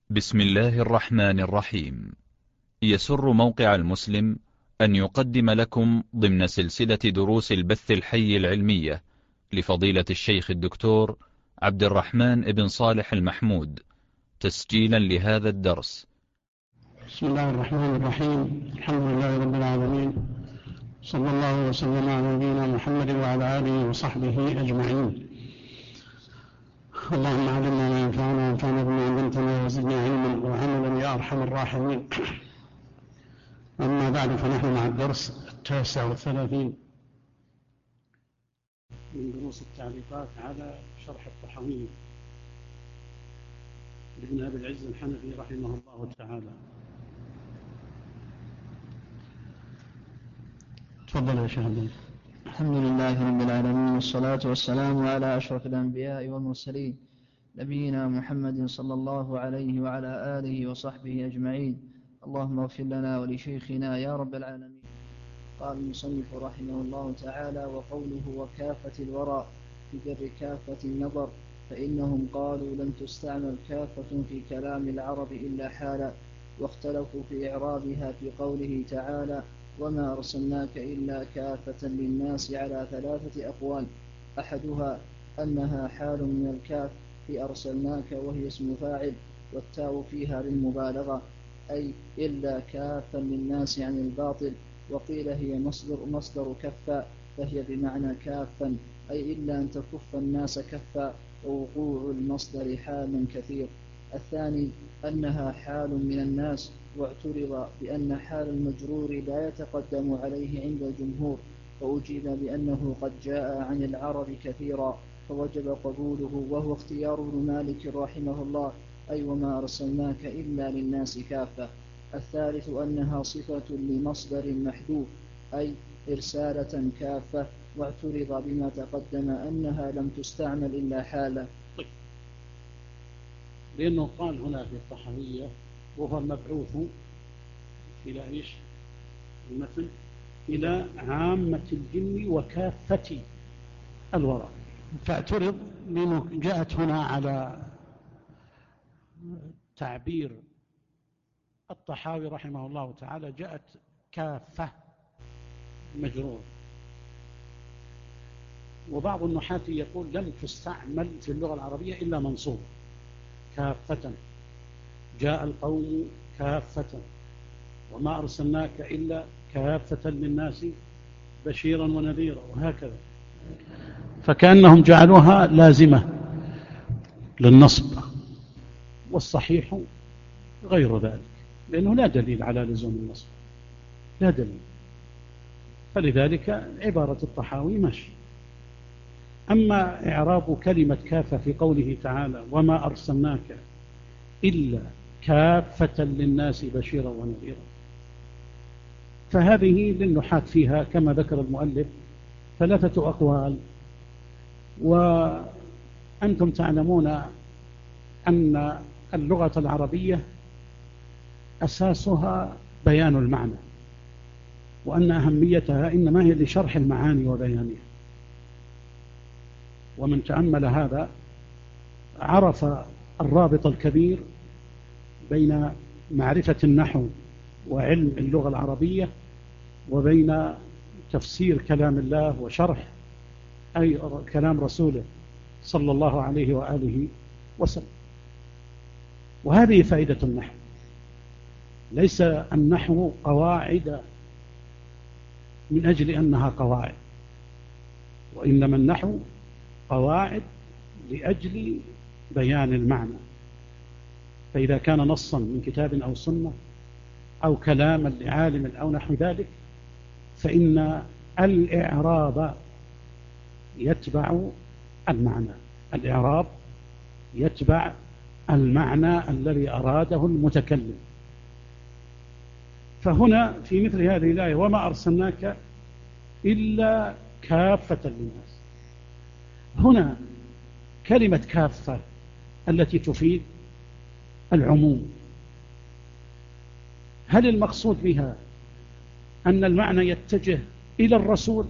بسم الله الرحمن الرحيم. يسر موقع المسلم أن يقدم لكم ضمن سلسلة دروس البث الحي العلمية لفضيلة الشيخ الدكتور عبد الرحمن بن صالح المحمود، تسجيلا لهذا الدرس. بسم الله الرحمن الرحيم. الحمد لله رب العالمين، صلى الله وسلم على نبينا محمد وعلى آله وصحبه أجمعين. اللهم علمنا ما ينفعنا وانفعنا بما علمتنا وزدنا علما وعملا يا أرحم الراحمين. أما بعد، فنحن مع الدرس 39 من دروس التعليقات على شرح الطحاوية لابن أبي العز الحنفي رحمه الله تعالى. تفضل يا شيخ. الحمد لله رب العالمين، والصلاة والسلام على أشرف الأنبياء والمرسلين، نبينا محمد صلى الله عليه وعلى آله وصحبه أجمعين. اللهم اغفر لنا ولشيخنا يا رب العالمين. قال المصنف رحمه الله تعالى: وقوله وكافة الورى في جر كافة النظر، فإنهم قالوا لم تستعمل كافة في كلام العرب إلا حالا، واختلفوا في إعرابها في قوله تعالى: وما أرسلناك إلا كافة للناس، على 3 أقوال. أحدها أنها حال من الكاف في أرسلناك، وهي اسم فاعل، والتاء فيها للمبالغة، أي إلا كافا للناس عن الباطل. وقيل هي مصدر كفا، فهي بمعنى كافا، أي إلا أن تكف الناس كفا، ووقوع المصدر حال كثير. الثاني أنها حال من الناس، واعترض بأن حال المجرور لا يتقدم عليه عند الجمهور، وأجيب بأنه قد جاء عن العرب كثيرا فوجب قبوله، وهو اختيار ابن مالك رحمه الله، أي وما أرسلناك إلا للناس كافة. الثالث أنها صفة لمصدر محذوف، أي إرسالة كافة، واعترض بما تقدم أنها لم تستعمل إلا حالة. لأنه قال هنا في الطحاوية وهو المبعوث إلى إيش؟ المثل إلى عامة الجن وكافة الورى، فاعترض لأنه جاءت هنا على تعبير الطحاوي رحمه الله تعالى، جاءت كافة مجرور، وبعض النحاة يقول لم تستعمل في اللغة العربية إلا منصوب كافة، جاء القوم كافة، وما أرسلناك إلا كافة للناس بشيرا ونذيرا، وهكذا، فكأنهم جعلوها لازمة للنصب، والصحيح غير ذلك، لأنه لا دليل على لزوم النصب، لا دليل، فلذلك عبارة الطحاوي ماشي. أما إعراب كلمة كافة في قوله تعالى وما أرسلناك إلا كافة للناس بشيرا ونذيرا، فهذه للنحاة فيها كما ذكر المؤلف 3 أقوال. وأنتم تعلمون أن اللغة العربية أساسها بيان المعنى، وأن أهميتها إنما هي لشرح المعاني وبيانها، ومن تأمل هذا عرف الرابط الكبير بين معرفة النحو وعلم اللغة العربية، وبين تفسير كلام الله وشرح أي كلام رسوله صلى الله عليه وآله وسلم. وهذه فائدة النحو، ليس النحو قواعد من أجل أنها قواعد، وإنما النحو قواعد لأجل بيان المعنى. فإذا كان نصا من كتاب أو سنة أو كلاما لعالم أو نحو ذلك، فإن الإعراب يتبع المعنى، الإعراب يتبع المعنى الذي أراده المتكلم. فهنا في مثل هذه الآية وما أرسلناك إلا كافة للناس، هنا كلمة كافة التي تفيد العموم، هل المقصود بها أن المعنى يتجه إلى الرسول،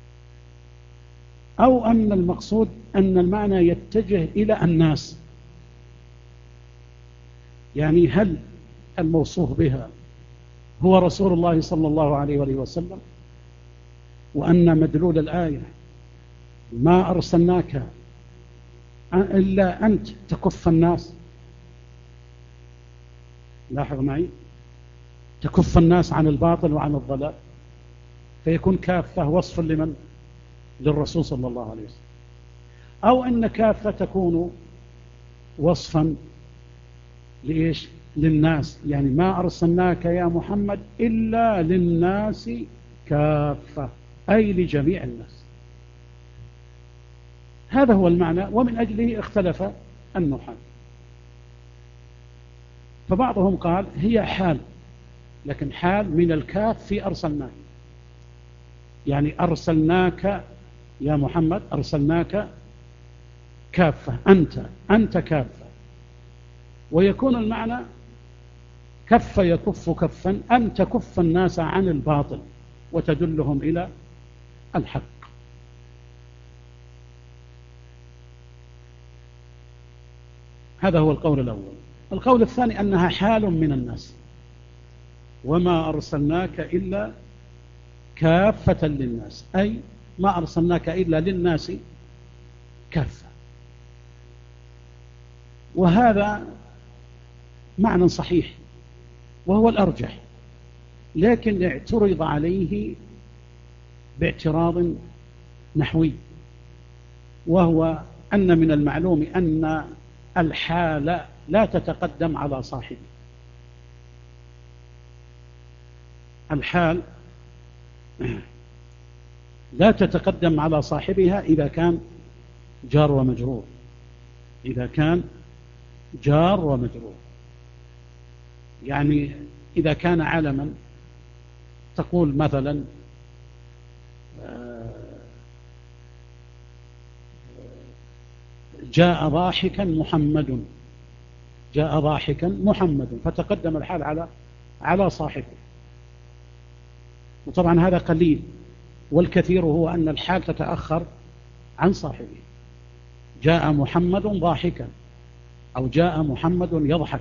أو أن المقصود أن المعنى يتجه إلى الناس؟ يعني هل الموصوف بها هو رسول الله صلى الله عليه وآله وسلم، وأن مدلول الآية ما أرسلناك إلا أنت تكف الناس. لاحظ معي، تكف الناس عن الباطل وعن الضلال، فيكون كافة وصف لمن؟ للرسول صلى الله عليه وسلم. أو أن كافة تكون وصفا لإيش؟ للناس، يعني ما أرسلناك يا محمد إلا للناس كافة، أي لجميع الناس. هذا هو المعنى، ومن أجله اختلف النحاة. فبعضهم قال هي حال، لكن حال من الكاف في أرسلناك، يعني أرسلناك يا محمد، أرسلناك كافة، أنت كافة. ويكون المعنى كف يكف كفا، أن تكف الناس عن الباطل وتدلهم إلى الحق. هذا هو القول الأول. القول الثاني أنها حال من الناس، وما أرسلناك إلا كافة للناس، أي ما أرسلناك إلا للناس كافة. وهذا معنى صحيح وهو الأرجح، لكن اعترض عليه باعتراض نحوي، وهو أن من المعلوم أن الحال لا تتقدم على صاحبه. الحال لا تتقدم على صاحبها إذا كان جار ومجرور، إذا كان جار ومجرور. يعني إذا كان علما تقول مثلا جاء ضاحكا محمد، جاء ضاحكا محمد، فتقدم الحال على صاحبه. وطبعا هذا قليل، والكثير هو أن الحال تتأخر عن صاحبه. جاء محمد ضاحكا، أو جاء محمد يضحك.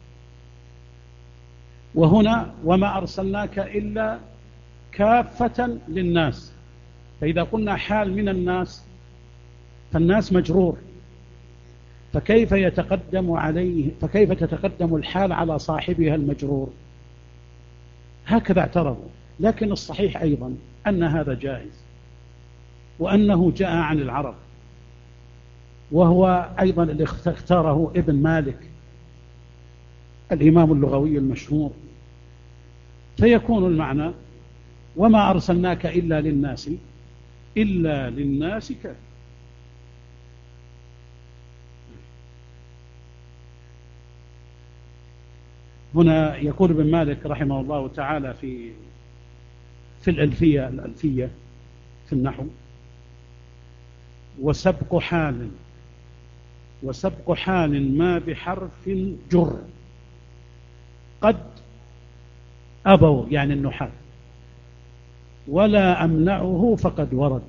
وهنا وما أرسلناك إلا كافة للناس، فإذا قلنا حال من الناس فالناس مجرور، فكيف تتقدم الحال على صاحبها المجرور؟ هكذا اعترضوا. لكن الصحيح أيضا أن هذا جائز، وأنه جاء عن العرب، وهو أيضا اللي اختاره ابن مالك الإمام اللغوي المشهور. فيكون المعنى وما أرسلناك إلا للناس كافة. هنا يقول ابن مالك رحمه الله تعالى في الألفية في النحو: وسبق حال ما بحرف جر قد أبوا، يعني النحاة، ولا أمنعه فقد ورد.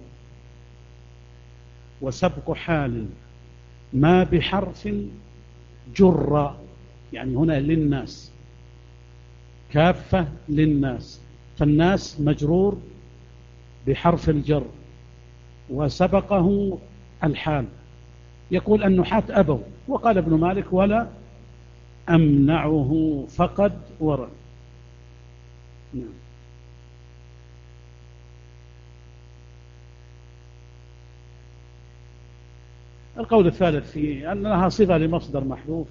وسبق حال ما بحرف جر، يعني هنا للناس، كافة للناس، فالناس مجرور بحرف الجر وسبقه الحال. يقول النحاة أبوا، وقال ابن مالك ولا أمنعه فقد ورد. نعم. القول الثالث فيه أنها صفة لمصدر محذوف،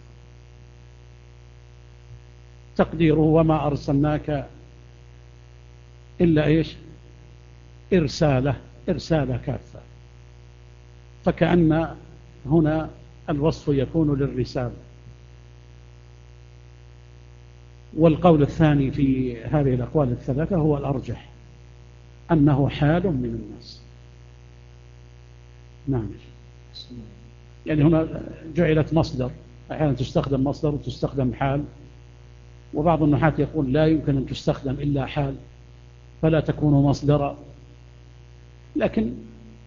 تقديره وما أرسلناك إلا إيش؟ إرسالة كافة، فكأن هنا الوصف يكون للرسالة. والقول الثاني في هذه الأقوال الثلاثة هو الأرجح، أنه حال من الناس. نعم. يعني هنا جعلت مصدر، أحيانا تستخدم مصدر وتستخدم حال، وبعض النحاة يقول لا يمكن أن تستخدم إلا حال فلا تكون مصدرا، لكن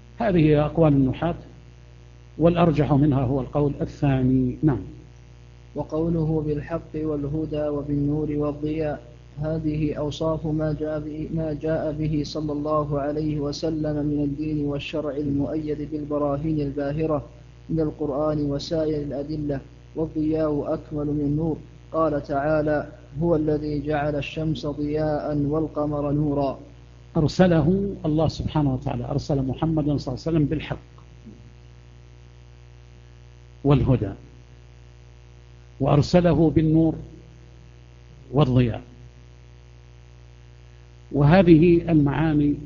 هذه أقوال النحاة، والأرجح منها هو القول الثاني. نعم. وقوله بالحق والهدى وبالنور والضياء، هذه أوصاف ما جاء به صلى الله عليه وسلم من الدين والشرع المؤيد بالبراهين الباهرة من القرآن وسائر الأدلة. والضياء أكمل من النور. قال تعالى: هو الذي جعل الشمس ضياء والقمر نورا. أرسله الله سبحانه وتعالى، أرسل محمد صلى الله عليه وسلم بالحق والهدى، وأرسله بالنور والضياء. وهذه المعاني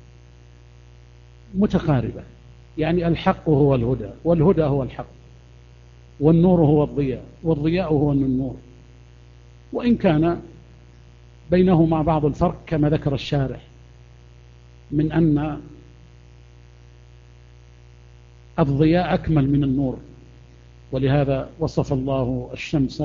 متقاربة، يعني الحق هو الهدى، والهدى هو الحق، والنور هو الضياء، والضياء هو النور، وإن كان بينهما بعض الفرق كما ذكر الشارح من أن الضياء أكمل من النور، ولهذا وصف الله الشمس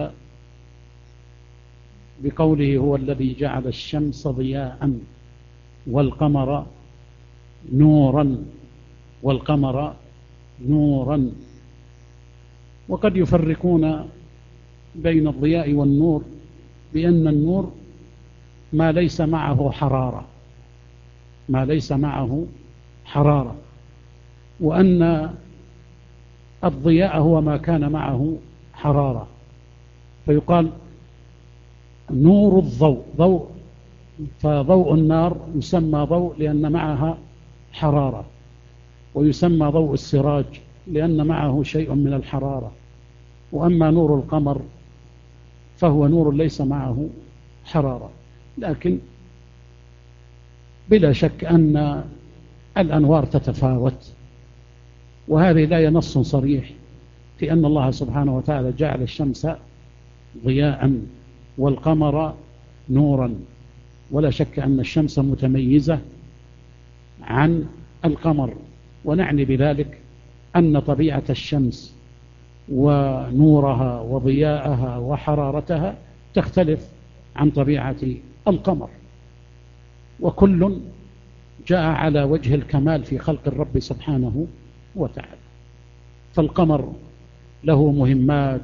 بقوله: هو الذي جعل الشمس ضياء والقمر نورا، والقمر نورا. وقد يفرقون بين الضياء والنور بأن النور ما ليس معه حرارة، ما ليس معه حرارة، وأن الضياء هو ما كان معه حرارة، فيقال نور الضوء ضوء، فضوء النار يسمى ضوء لأن معها حرارة، ويسمى ضوء السراج لأن معه شيء من الحرارة. وأما نور القمر فهو نور ليس معه حرارة. لكن بلا شك أن الأنوار تتفاوت، وهذه لا نص صريح في أن الله سبحانه وتعالى جعل الشمس ضياء والقمر نورا، ولا شك أن الشمس متميزة عن القمر، ونعني بذلك أن طبيعة الشمس ونورها وضياءها وحرارتها تختلف عن طبيعة القمر، وكل جاء على وجه الكمال في خلق الرب سبحانه وتعالى. فالقمر له مهمات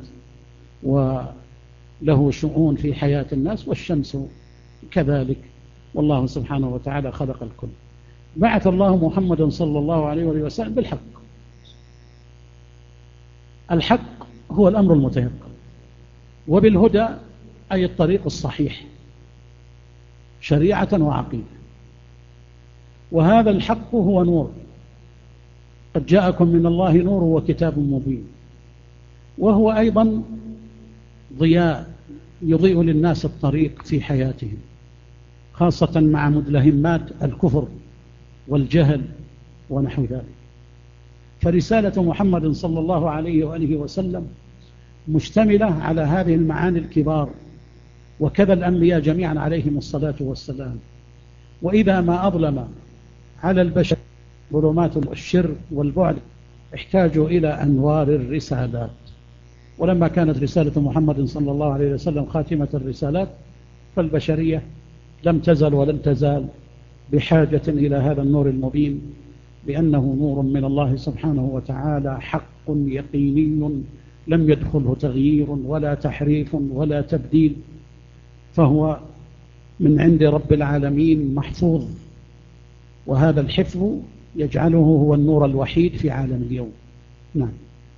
وله شؤون في حياة الناس، والشمس كذلك، والله سبحانه وتعالى خلق الكل. بعث الله محمد صلى الله عليه وسلم بالحق. الحق هو الأمر المتيقن، وبالهدى أي الطريق الصحيح شريعة وعقيدة. وهذا الحق هو نور، قد جاءكم من الله نور وكتاب مبين. وهو أيضا ضياء يضيء للناس الطريق في حياتهم، خاصة مع مدلهمات الكفر والجهل ونحو ذلك. فرسالة محمد صلى الله عليه وآله وسلم مشتملة على هذه المعاني الكبار، وكذا الأنبياء جميعا عليهم الصلاة والسلام. وإذا ما أظلم على البشر ظلمات الشر والبعد احتاجوا إلى أنوار الرسالات. ولما كانت رسالة محمد صلى الله عليه وسلم خاتمة الرسالات، فالبشرية لم تزل ولن تزال بحاجة إلى هذا النور المبين، بأنه نور من الله سبحانه وتعالى، حق يقيني لم يدخله تغيير ولا تحريف ولا تبديل، فهو من عند رب العالمين محفوظ، وهذا الحفظ يجعله هو النور الوحيد في عالم اليوم. نعم.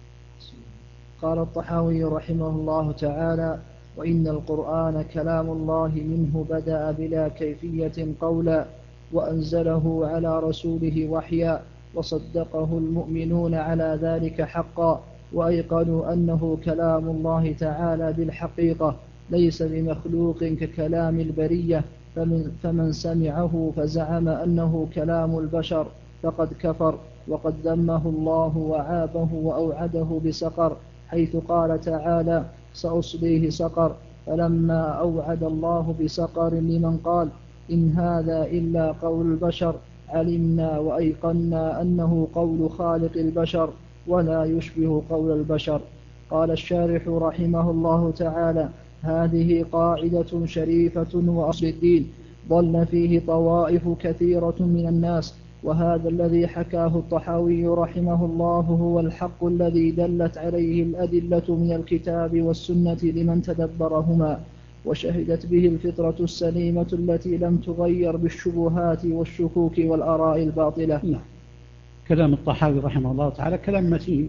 قال الطحاوي رحمه الله تعالى: وإن القرآن كلام الله منه بدأ بلا كيفية قولا، وأنزله على رسوله وحيا، وصدقه المؤمنون على ذلك حقا، وأيقنوا أنه كلام الله تعالى بالحقيقة ليس بمخلوق ككلام البرية، فمن سمعه فزعم أنه كلام البشر فقد كفر، وقد ذمه الله وعابه وأوعده بسقر، حيث قال تعالى: سأصليه سقر. فلما أوعد الله بسقر لمن قال إن هذا إلا قول البشر، علمنا وأيقنا أنه قول خالق البشر ولا يشبه قول البشر. قال الشارح رحمه الله تعالى: هذه قاعدة شريفة وأصل الدين ضل فيه طوائف كثيرة من الناس، وهذا الذي حكاه الطحاوي رحمه الله هو الحق الذي دلت عليه الأدلة من الكتاب والسنة لمن تدبرهما، وشهدت به الفطرة السليمة التي لم تغير بالشبهات والشكوك والآراء الباطلة. نعم. كلام الطحاوي رحمه الله تعالى كلام متين.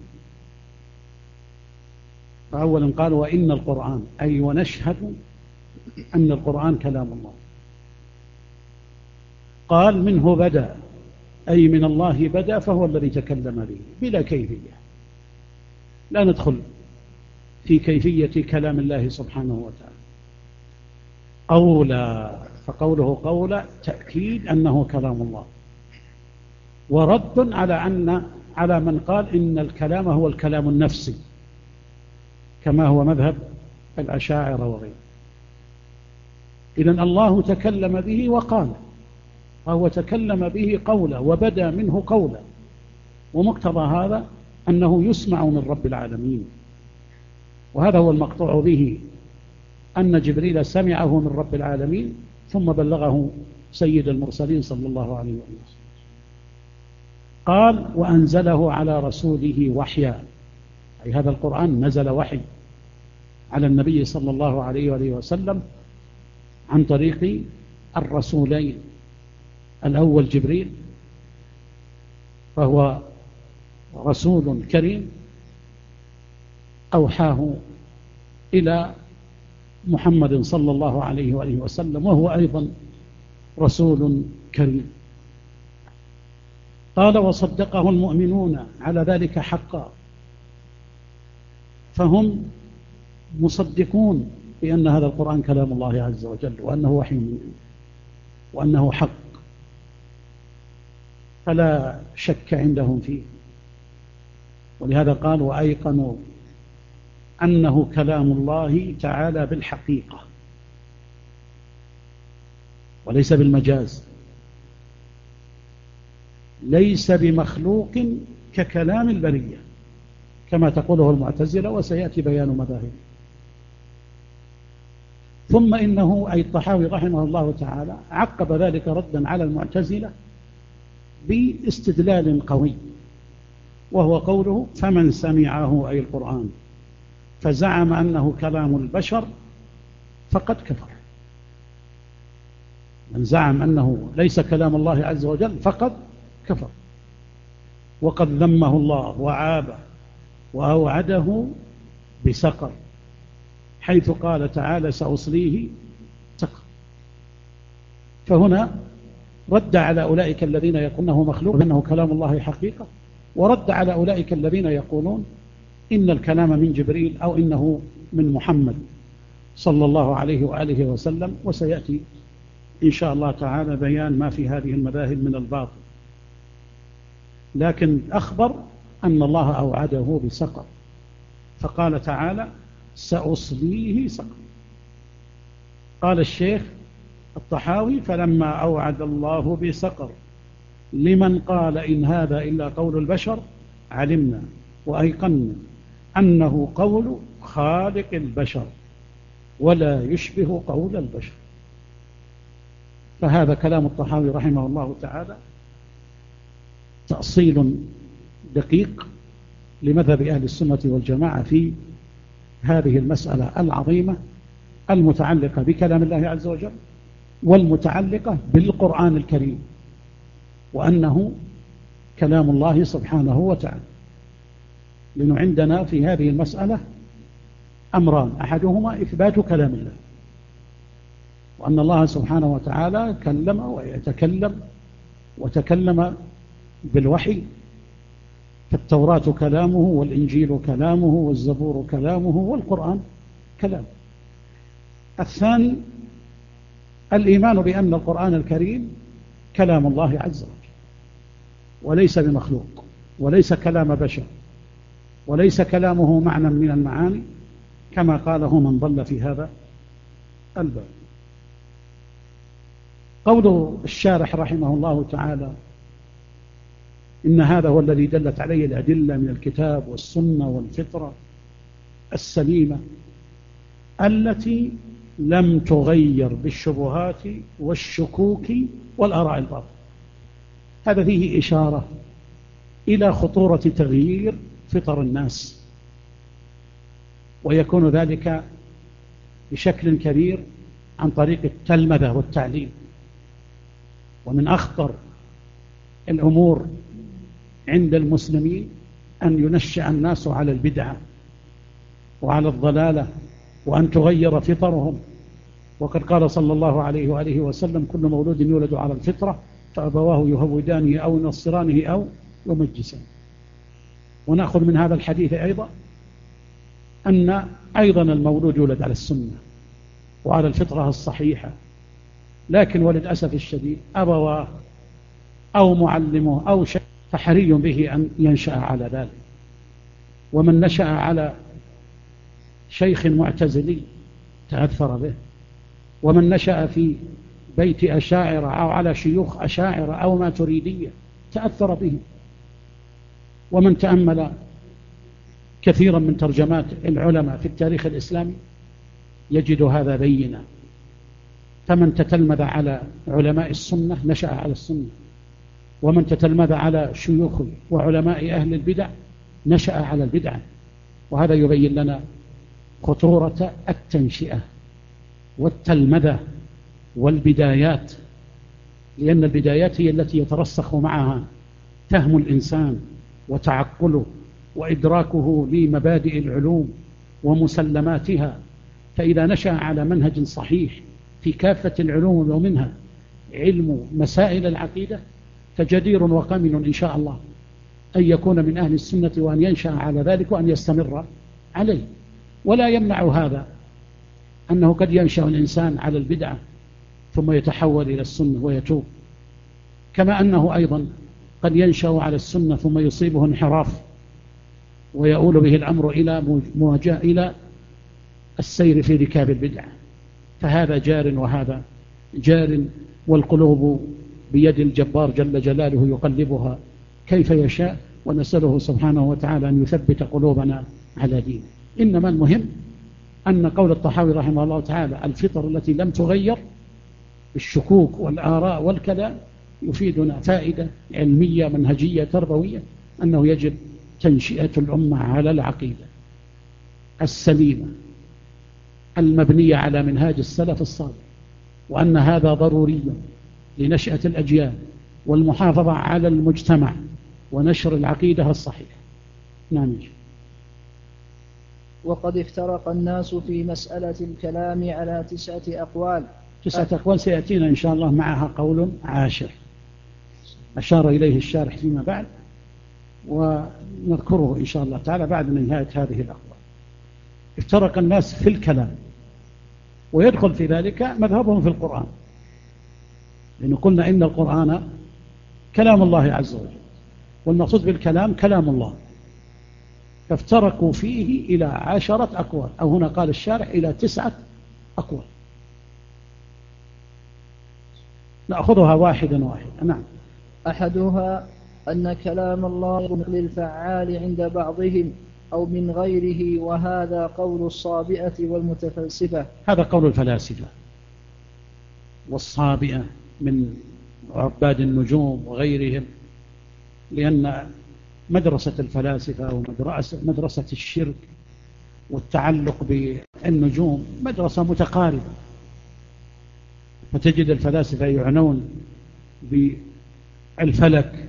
فأولا قال وإن القرآن، أي ونشهد أن القرآن كلام الله. قال منه بدأ، أي من الله بدأ، فهو الذي تكلم به بلا كيفية. لا ندخل في كيفية كلام الله سبحانه وتعالى. قولا، فقوله قولا تأكيد أنه كلام الله، ورد على من قال إن الكلام هو الكلام النفسي كما هو مذهب الأشاعرة وغيره. إذن الله تكلم به وقال، فهو تكلم به قولا وبدأ منه قولا، ومقتضى هذا أنه يسمع من رب العالمين. وهذا هو المقطوع به، أن جبريل سمعه من رب العالمين ثم بلغه سيد المرسلين صلى الله عليه وسلم. قال وأنزله على رسوله وحيا، أي هذا القرآن نزل وحي على النبي صلى الله عليه وسلم عن طريق الرسولين، الأول جبريل فهو رسول كريم أوحاه إلى محمد صلى الله عليه وسلم، وهو أيضا رسول كريم. قال وصدقه المؤمنون على ذلك حقا، فهم مصدقون بأن هذا القرآن كلام الله عز وجل، وأنه وحي منه، وأنه حق، فلا شك عندهم فيه. ولهذا قال وأيقنوا أنه كلام الله تعالى بالحقيقة وليس بالمجاز، ليس بمخلوق ككلام البرية كما تقوله المعتزلة، وسيأتي بيان مذاهب. ثم إنه أي الطحاوي رحمه الله تعالى عقب ذلك ردا على المعتزلة باستدلال قوي، وهو قوله فمن سمعه أي القرآن فزعم أنه كلام البشر فقد كفر. من زعم أنه ليس كلام الله عز وجل فقد كفر، وقد ذمه الله وعابه وأوعده بسقر، حيث قال تعالى سأصليه سقر. فهنا رد على أولئك الذين يقولونه مخلوق أنه كلام الله حقيقة، ورد على أولئك الذين يقولون إن الكلام من جبريل أو إنه من محمد صلى الله عليه وآله وسلم. وسيأتي إن شاء الله تعالى بيان ما في هذه المذاهب من الباطل. لكن أخبر أن الله أوعده بسقر، فقال تعالى سأصليه سقر. قال الشيخ الطحاوي فلما أوعد الله بسقر لمن قال إن هذا إلا قول البشر علمنا وأيقنا أنه قول خالق البشر ولا يشبه قول البشر. فهذا كلام الطحاوي رحمه الله تعالى تأصيل دقيق لمذهب أهل السنة والجماعة في هذه المسألة العظيمة المتعلقة بكلام الله عز وجل والمتعلقة بالقرآن الكريم، وأنه كلام الله سبحانه وتعالى. لأنه عندنا في هذه المسألة أمران، أحدهما إثبات كلام الله، وأن الله سبحانه وتعالى كلم ويتكلم وتكلم بالوحي، فالتوراة كلامه والإنجيل كلامه والزبور كلامه والقرآن كلامه. الثاني الإيمان بأن القرآن الكريم كلام الله عز وجل وليس بمخلوق وليس كلام بشر وليس كلامه معنى من المعاني كما قاله من ضل في هذا الباب. قول الشارح رحمه الله تعالى إن هذا هو الذي دلت عليه الأدلة من الكتاب والسنة والفطرة السليمة التي لم تغير بالشبهات والشكوك والآراء الباطلة. هذا فيه إشارة إلى خطورة تغيير فطر الناس، ويكون ذلك بشكل كبير عن طريق التلمذة والتعليم. ومن أخطر الأمور عند المسلمين أن ينشأ الناس على البدعة وعلى الضلالة، وأن تغير فطرهم. وقد قال صلى الله عليه وآله وسلم: كل مولود يولد على الفطرة فأبواه يهودانه أو ينصرانه أو يمجسانه. ونأخذ من هذا الحديث أيضا أن أيضا المولود يولد على السنة وعلى الفطرة الصحيحة، لكن وللأسف الشديد أبواه أو معلمه أو شيء فحري به أن ينشأ على ذلك. ومن نشأ على شيخ معتزلي تأثر به، ومن نشأ في بيت أشاعرة أو على شيوخ أشاعرة أو ماتريدية تأثر به. ومن تأمل كثيرا من ترجمات العلماء في التاريخ الإسلامي يجد هذا بينا. فمن تتلمذ على علماء السنة نشأ على السنة، ومن تتلمذ على شيوخ وعلماء أهل البدع نشأ على البدع. وهذا يبين لنا خطورة التنشئة والتلمذة والبدايات، لأن البدايات هي التي يترسخ معها فهم الإنسان وتعقله وإدراكه لمبادئ العلوم ومسلماتها. فإذا نشأ على منهج صحيح في كافة العلوم ومنها علم مسائل العقيدة فجدير وقمن إن شاء الله أن يكون من أهل السنة وأن ينشأ على ذلك وأن يستمر عليه. ولا يمنع هذا أنه قد ينشأ الإنسان على البدعة ثم يتحول إلى السنة ويتوب، كما أنه أيضا قد ينشأ على السنة ثم يصيبه انحراف ويؤول به الأمر إلى السير في ركاب البدعة. فهذا جار وهذا جار، والقلوب بيد الجبار جل جلاله يقلبها كيف يشاء، ونسأله سبحانه وتعالى أن يثبت قلوبنا على دينه. إنما المهم أن قول الطحاوي رحمه الله تعالى: الفطر التي لم تغير بالشكوك والآراء والكلام، يفيدنا فائدة علمية منهجية تربوية، أنه يجب تنشئة الأمة على العقيدة السليمة المبنية على منهاج السلف الصالح، وأن هذا ضروري لنشأة الأجيال والمحافظة على المجتمع ونشر العقيدة الصحيحة. نعم. وقد افترق الناس في مسألة الكلام على 9 أقوال. 9 أقوال سيأتينا إن شاء الله معها قول عاشر أشار إليه الشارح فيما بعد، ونذكره إن شاء الله تعالى بعد نهاية هذه الأقوال. افترق الناس في الكلام، ويدخل في ذلك مذهبهم في القرآن، لأنه قلنا إن القرآن كلام الله عز وجل، والمقصود بالكلام كلام الله، فافترقوا فيه إلى 10 أقوال، أو هنا قال الشارح إلى 9 أقوال. نأخذها واحدا واحدا. نعم. أحدها أن كلام الله للفعال عند بعضهم أو من غيره، وهذا قول الصابئة والمتفلسفة. هذا قول الفلاسفة والصابئة من عباد النجوم وغيرهم، لأن مدرسة الفلاسفة ومدرسة الشرك والتعلق بالنجوم مدرسة متقاربة، فتجد الفلاسفة يعنون بالفلك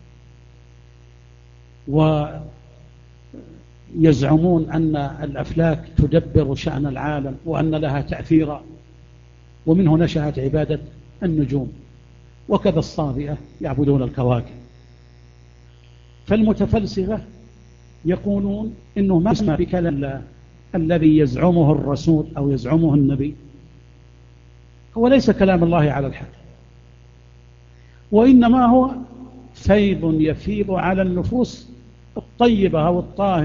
ويزعمون أن الأفلاك تدبر شأن العالم وأن لها تأثيرا، ومنه نشأت عبادة النجوم. وكذا الصابئة يعبدون الكواكب. فالمتفلسفة يقولون إنه ما اسمع بكلام الله الذي يزعمه الرسول أو يزعمه النبي هو ليس كلام الله على الحق، وإنما هو فيض يفيض على النفوس الطيبة أو الطاهرة